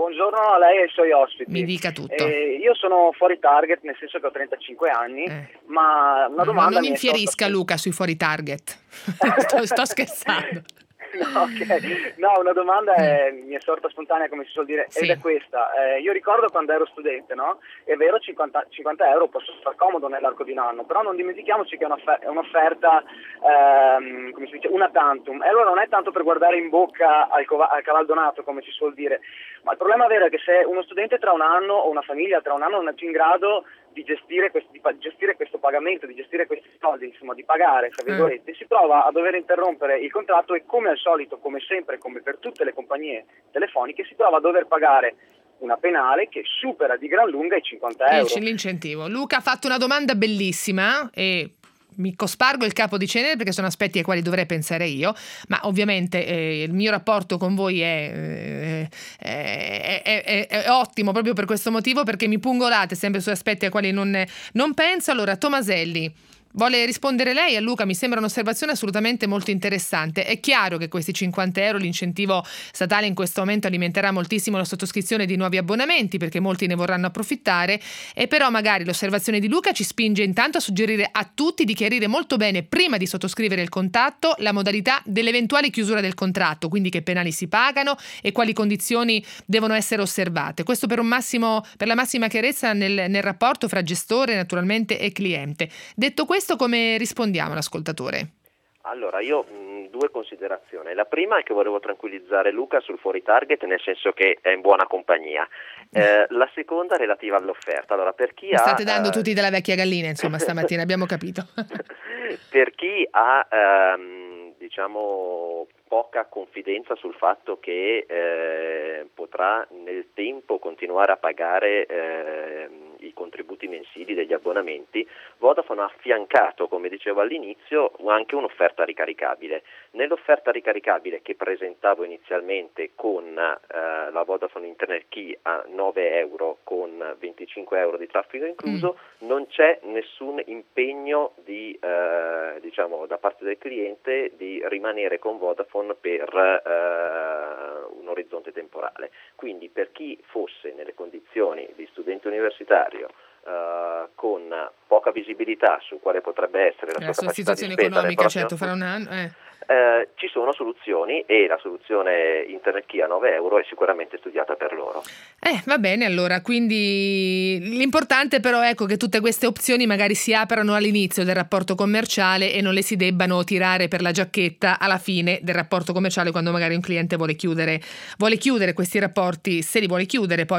buongiorno a lei e ai suoi ospiti. Mi dica tutto. Io sono fuori target, nel senso che ho 35 anni, ma una domanda... Non infierisca Luca sui fuori target. sto scherzando. No, una domanda mi è sorta spontanea, come si suol dire, Sì. ed è questa. Io ricordo quando ero studente, no? È vero, 50 euro possono far comodo nell'arco di un anno, però non dimentichiamoci che è un'offerta, come si dice, una tantum. E allora non è tanto per guardare in bocca al caval donato, come si suol dire, ma il problema vero è che se uno studente tra un anno o una famiglia tra un anno non è più in grado di gestire questo pagamento, di gestire questi soldi, insomma, di pagare, tra virgolette, si trova a dover interrompere il contratto e, come al solito, come sempre, come per tutte le compagnie telefoniche, si trova a dover pagare una penale che supera di gran lunga i 50 euro. L'incentivo. Luca ha fatto una domanda bellissima e mi cospargo il capo di cenere perché sono aspetti ai quali dovrei pensare io, ma ovviamente il mio rapporto con voi è ottimo proprio per questo motivo, perché mi pungolate sempre su aspetti ai quali non penso. Allora, Tomaselli, vuole rispondere lei a Luca? Mi sembra un'osservazione assolutamente molto interessante. È chiaro che questi 50 euro, l'incentivo statale in questo momento alimenterà moltissimo la sottoscrizione di nuovi abbonamenti, perché molti ne vorranno approfittare, e però magari l'osservazione di Luca ci spinge intanto a suggerire a tutti di chiarire molto bene, prima di sottoscrivere il contratto, la modalità dell'eventuale chiusura del contratto, quindi che penali si pagano e quali condizioni devono essere osservate. Questo per la massima chiarezza nel rapporto fra gestore naturalmente e cliente. Detto questo, come rispondiamo all'ascoltatore? Allora, io due considerazioni. La prima è che volevo tranquillizzare Luca sul fuori target, nel senso che è in buona compagnia. La seconda relativa all'offerta. Allora, per chi state dando tutti della vecchia gallina, insomma, stamattina abbiamo capito. Per chi ha diciamo poca confidenza sul fatto che potrà nel tempo continuare a pagare i contributi mensili degli abbonamenti, Vodafone ha affiancato, come dicevo all'inizio, anche un'offerta ricaricabile. Nell'offerta ricaricabile che presentavo inizialmente con la Vodafone Internet Key a 9 euro con 25 euro di traffico incluso, non c'è nessun impegno diciamo da parte del cliente di rimanere con Vodafone per un orizzonte temporale. Quindi per chi fosse nelle condizioni di studente universitario con poca visibilità su quale potrebbe essere la sua capacità situazione di spesa economica, certo, fra un anno ci sono soluzioni, e la soluzione Internet Key a 9 euro è sicuramente studiata per loro. Va bene, allora, quindi l'importante però è che tutte queste opzioni magari si aprano all'inizio del rapporto commerciale e non le si debbano tirare per la giacchetta alla fine del rapporto commerciale, quando magari un cliente vuole chiudere questi rapporti, se li vuole chiudere poi